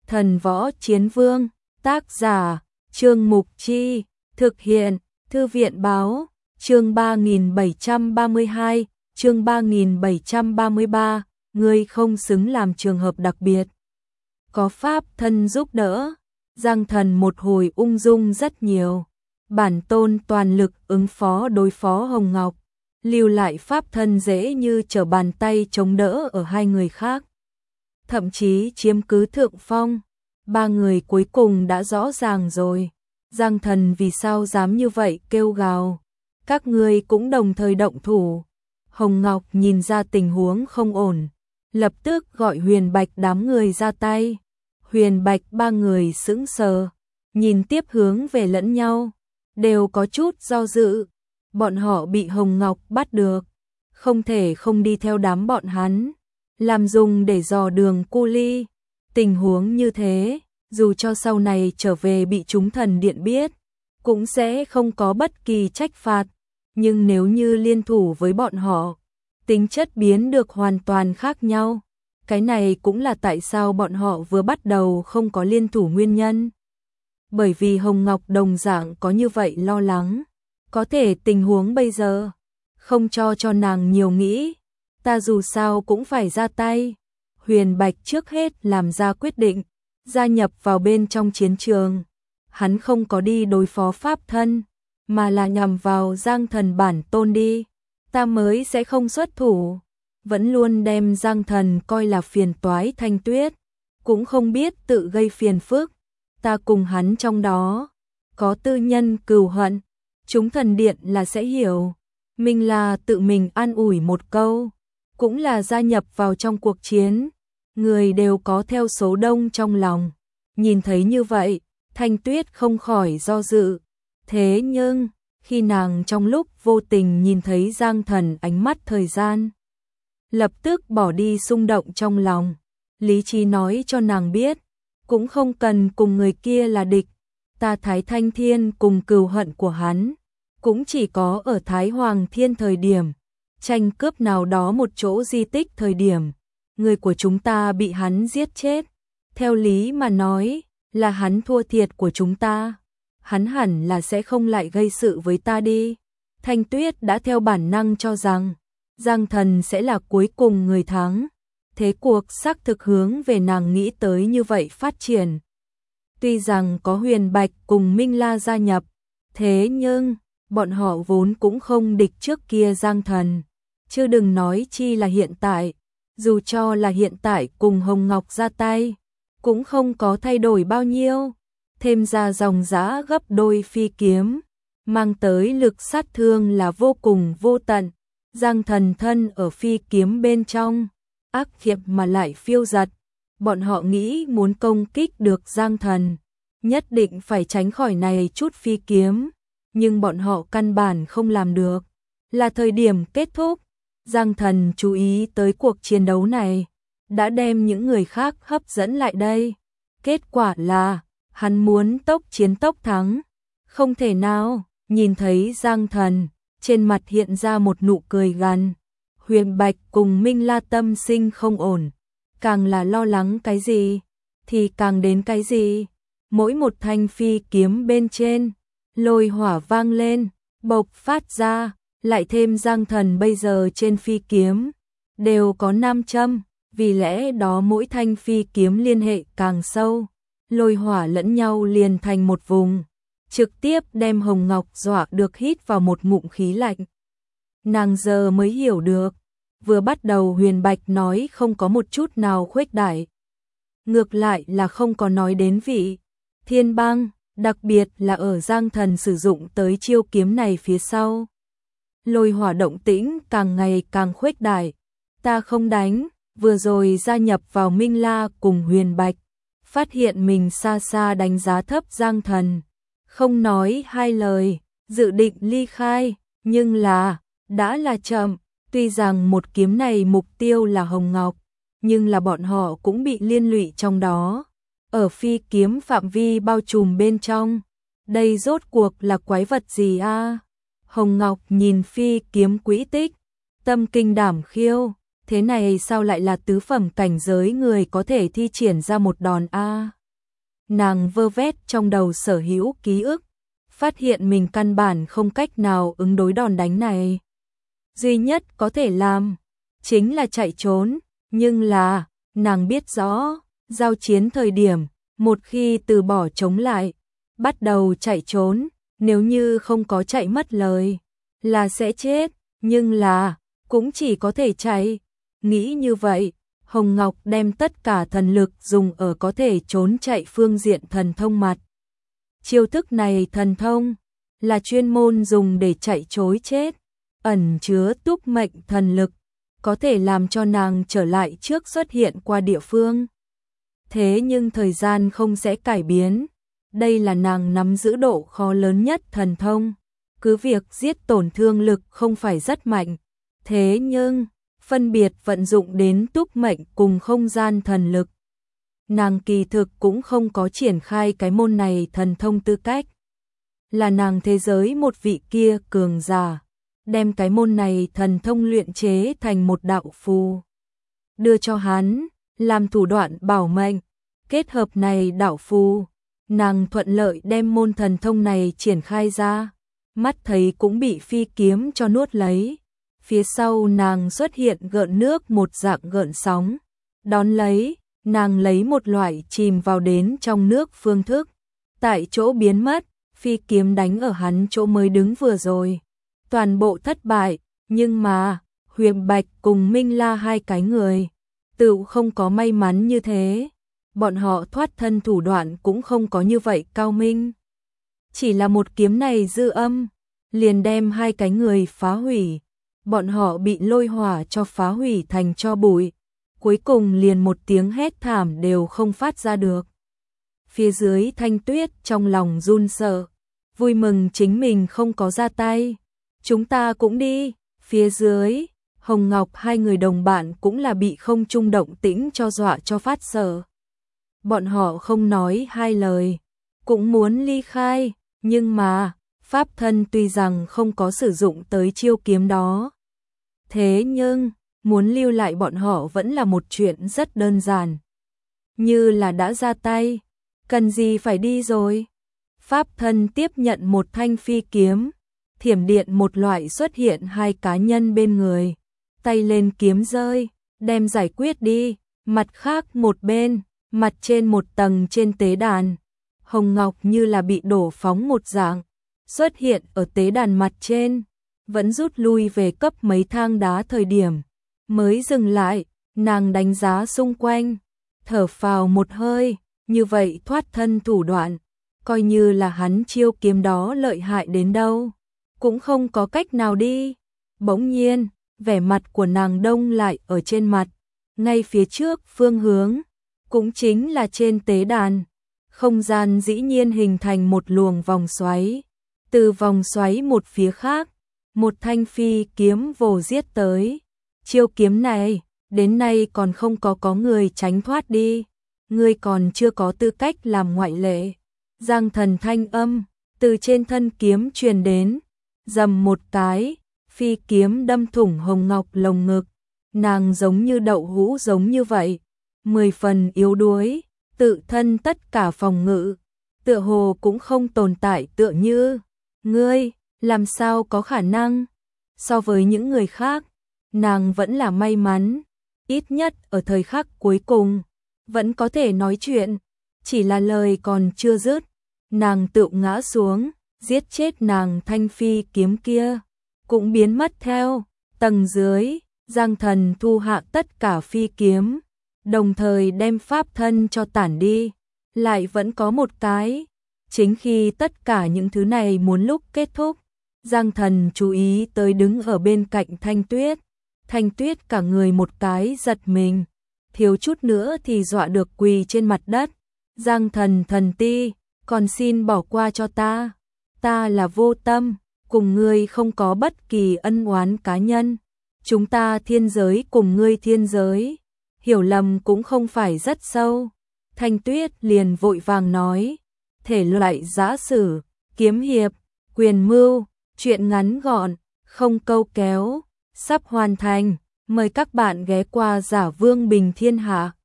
Thần Võ Chiến Vương, tác giả, Trương Mục Chi, thực hiện, Thư viện Báo, chương 3732, chương 3733, ngươi không xứng làm trường hợp đặc biệt. Có pháp thân giúp đỡ, Giang Thần một hồi ung dung rất nhiều. Bản tôn toàn lực ứng phó đối phó Hồng Ngọc, lưu lại pháp thân dễ như trở bàn tay chống đỡ ở hai người khác. Thậm chí chiếm cứ thượng phong, ba người cuối cùng đã rõ ràng rồi. Giang Thần vì sao dám như vậy kêu gào, các ngươi cũng đồng thời động thủ. Hồng Ngọc nhìn ra tình huống không ổn, lập tức gọi Huyền Bạch đám người ra tay. Huyền Bạch ba người sững sờ, nhìn tiếp hướng về lẫn nhau, đều có chút do dự. Bọn họ bị Hồng Ngọc bắt được, không thể không đi theo đám bọn hắn, làm dùng để dò đường cu ly. Tình huống như thế, dù cho sau này trở về bị chúng thần điện biết, cũng sẽ không có bất kỳ trách phạt. Nhưng nếu như liên thủ với bọn họ, tính chất biến được hoàn toàn khác nhau. Cái này cũng là tại sao bọn họ vừa bắt đầu không có liên thủ nguyên nhân. Bởi vì Hồng Ngọc đồng dạng có như vậy lo lắng. Có thể tình huống bây giờ, không cho nàng nhiều nghĩ. Ta dù sao cũng phải ra tay. Huyền Bạch trước hết làm ra quyết định, gia nhập vào bên trong chiến trường. Hắn không có đi đối phó pháp thân, mà là nhằm vào Giang Thần bản tôn đi. Ta mới sẽ không xuất thủ. Vẫn luôn đem Giang Thần coi là phiền toái Thanh Tuyết, cũng không biết tự gây phiền phức. Ta cùng hắn trong đó có tư nhân cừu hận, chúng thần điện là sẽ hiểu. Mình là tự mình an ủi một câu, cũng là gia nhập vào trong cuộc chiến. Người đều có theo số đông trong lòng. Nhìn thấy như vậy, Thanh Tuyết không khỏi do dự. Thế nhưng, khi nàng trong lúc vô tình nhìn thấy Giang Thần ánh mắt thời gian, lập tức bỏ đi xung động trong lòng. Lý trí nói cho nàng biết, cũng không cần cùng người kia là địch. Ta Thái Thanh Thiên cùng cừu hận của hắn, cũng chỉ có ở Thái Hoàng Thiên thời điểm, tranh cướp nào đó một chỗ di tích thời điểm, người của chúng ta bị hắn giết chết. Theo lý mà nói, là hắn thua thiệt của chúng ta. Hắn hẳn là sẽ không lại gây sự với ta đi. Thanh Tuyết đã theo bản năng cho rằng Giang Thần sẽ là cuối cùng người thắng. Thế cuộc xác thực hướng về nàng nghĩ tới như vậy phát triển. Tuy rằng có Huyền Bạch cùng Minh La gia nhập, thế nhưng bọn họ vốn cũng không địch trước kia Giang Thần. Chứ đừng nói chi là hiện tại, dù cho là hiện tại cùng Hồng Ngọc ra tay, cũng không có thay đổi bao nhiêu. Thêm ra dòng dã gấp đôi phi kiếm, mang tới lực sát thương là vô cùng vô tận. Giang Thần thân ở phi kiếm bên trong, ác khiếp mà lại phiêu giật. Bọn họ nghĩ muốn công kích được Giang Thần, nhất định phải tránh khỏi này chút phi kiếm, nhưng bọn họ căn bản không làm được. Là thời điểm kết thúc, Giang Thần chú ý tới cuộc chiến đấu này, đã đem những người khác hấp dẫn lại đây. Kết quả là, hắn muốn tốc chiến tốc thắng. Không thể nào, nhìn thấy Giang Thần, trên mặt hiện ra một nụ cười gằn. Huyền Bạch cùng Minh La tâm sinh không ổn, càng là lo lắng cái gì, thì càng đến cái gì. Mỗi một thanh phi kiếm bên trên, lôi hỏa vang lên, bộc phát ra, lại thêm Giang Thần bây giờ trên phi kiếm, đều có nam châm, vì lẽ đó mỗi thanh phi kiếm liên hệ càng sâu, lôi hỏa lẫn nhau liền thành một vùng, trực tiếp đem Hồng Ngọc dọa được hít vào một ngụm khí lạnh. Nàng giờ mới hiểu được, vừa bắt đầu Huyền Bạch nói không có một chút nào khuếch đại. Ngược lại là không có nói đến vị thiên băng, đặc biệt là ở Giang Thần sử dụng tới chiêu kiếm này phía sau. Lôi hỏa động tĩnh càng ngày càng khuếch đại. Ta không đánh, vừa rồi gia nhập vào Minh La cùng Huyền Bạch, phát hiện mình xa xa đánh giá thấp Giang Thần. Không nói hai lời, dự định ly khai, nhưng là, đã là chậm. Tuy rằng một kiếm này mục tiêu là Hồng Ngọc, nhưng là bọn họ cũng bị liên lụy trong đó. Ở phi kiếm phạm vi bao trùm bên trong, đây rốt cuộc là quái vật gì a? Hồng Ngọc nhìn phi kiếm quỹ tích, tâm kinh đảm khiêu, thế này sao lại là tứ phẩm cảnh giới người có thể thi triển ra một đòn a? Nàng vơ vét trong đầu sở hữu ký ức, phát hiện mình căn bản không cách nào ứng đối đòn đánh này. Duy nhất có thể làm chính là chạy trốn, nhưng là nàng biết rõ, giao chiến thời điểm, một khi từ bỏ chống lại, bắt đầu chạy trốn, nếu như không có chạy mất lời, là sẽ chết, nhưng là cũng chỉ có thể chạy. Nghĩ như vậy, Hồng Ngọc đem tất cả thần lực dùng ở có thể trốn chạy phương diện thần thông mặt. Chiêu thức này thần thông là chuyên môn dùng để chạy trối chết, ẩn chứa túc mệnh thần lực, có thể làm cho nàng trở lại trước xuất hiện qua địa phương. Thế nhưng thời gian không sẽ cải biến, đây là nàng nắm giữ độ khó lớn nhất thần thông, cứ việc giết tổn thương lực không phải rất mạnh, thế nhưng phân biệt vận dụng đến túc mệnh cùng không gian thần lực. Nàng kỳ thực cũng không có triển khai cái môn này thần thông tư cách. Là nàng thế giới một vị kia cường giả, đem cái môn này thần thông luyện chế thành một đạo phù, đưa cho hắn, làm thủ đoạn bảo mệnh. Kết hợp này đạo phù, nàng thuận lợi đem môn thần thông này triển khai ra, mắt thấy cũng bị phi kiếm cho nuốt lấy. Phía sau nàng xuất hiện gợn nước một dạng gợn sóng, đón lấy, nàng lấy một loại chìm vào đến trong nước phương thức, tại chỗ biến mất, phi kiếm đánh ở hắn chỗ mới đứng vừa rồi. Toàn bộ thất bại, nhưng mà, Huyền Bạch cùng Minh La hai cái người, tự không có may mắn như thế. Bọn họ thoát thân thủ đoạn cũng không có như vậy cao minh. Chỉ là một kiếm này dư âm, liền đem hai cái người phá hủy. Bọn họ bị lôi hỏa cho phá hủy thành tro bụi, cuối cùng liền một tiếng hét thảm đều không phát ra được. Phía dưới Thanh Tuyết trong lòng run sợ, vui mừng chính mình không có ra tay. Chúng ta cũng đi. Phía dưới, Hồng Ngọc hai người đồng bạn cũng là bị không trung động tĩnh cho dọa cho phát sợ. Bọn họ không nói hai lời, cũng muốn ly khai, nhưng mà, pháp thân tuy rằng không có sử dụng tới chiêu kiếm đó. Thế nhưng, muốn lưu lại bọn họ vẫn là một chuyện rất đơn giản. Như là đã ra tay, cần gì phải đi rồi. Pháp thân tiếp nhận một thanh phi kiếm, thiểm điện một loại xuất hiện hai cá nhân bên người. Tay lên kiếm rơi, đem giải quyết đi, mặt khác một bên, mặt trên một tầng trên tế đàn. Hồng Ngọc như là bị đổ phóng một dạng, xuất hiện ở tế đàn mặt trên. Vẫn rút lui về cấp mấy thang đá thời điểm, mới dừng lại, nàng đánh giá xung quanh, thở phào một hơi, như vậy thoát thân thủ đoạn, coi như là hắn chiêu kiếm đó lợi hại đến đâu, cũng không có cách nào đi. Bỗng nhiên, vẻ mặt của nàng đông lại ở trên mặt, ngay phía trước phương hướng, cũng chính là trên tế đàn, không gian dĩ nhiên hình thành một luồng vòng xoáy, từ vòng xoáy một phía khác, một thanh phi kiếm vồ giết tới. Chiêu kiếm này, đến nay còn không có người tránh thoát đi. Ngươi còn chưa có tư cách làm ngoại lệ. Giang Thần thanh âm, từ trên thân kiếm truyền đến. Dầm một cái, phi kiếm đâm thủng Hồng Ngọc lồng ngực. Nàng giống như đậu hũ giống như vậy. 10 phần yếu đuối, tự thân tất cả phòng ngự. Tựa hồ cũng không tồn tại tựa như. Ngươi, làm sao có khả năng? So với những người khác, nàng vẫn là may mắn, ít nhất ở thời khắc cuối cùng, vẫn có thể nói chuyện, chỉ là lời còn chưa dứt, nàng tự ngã xuống, giết chết nàng thanh phi kiếm kia, cũng biến mất theo. Tầng dưới, Giang Thần thu hạ tất cả phi kiếm, đồng thời đem pháp thân cho tản đi, lại vẫn có một cái. Chính khi tất cả những thứ này muốn lúc kết thúc, Giang Thần chú ý tới đứng ở bên cạnh Thanh Tuyết. Thanh Tuyết cả người một cái giật mình, thiếu chút nữa thì dọa được quỳ trên mặt đất. Giang Thần thần ti, còn xin bỏ qua cho ta. Ta là vô tâm, cùng ngươi không có bất kỳ ân oán cá nhân. Chúng ta thiên giới cùng ngươi thiên giới, hiểu lầm cũng không phải rất sâu. Thanh Tuyết liền vội vàng nói, thể loại giã sử, kiếm hiệp, quyền mưu, chuyện ngắn gọn, không câu kéo, sắp hoàn thành. Mời các bạn ghé qua Giả Vương Bình Thiên Hạ.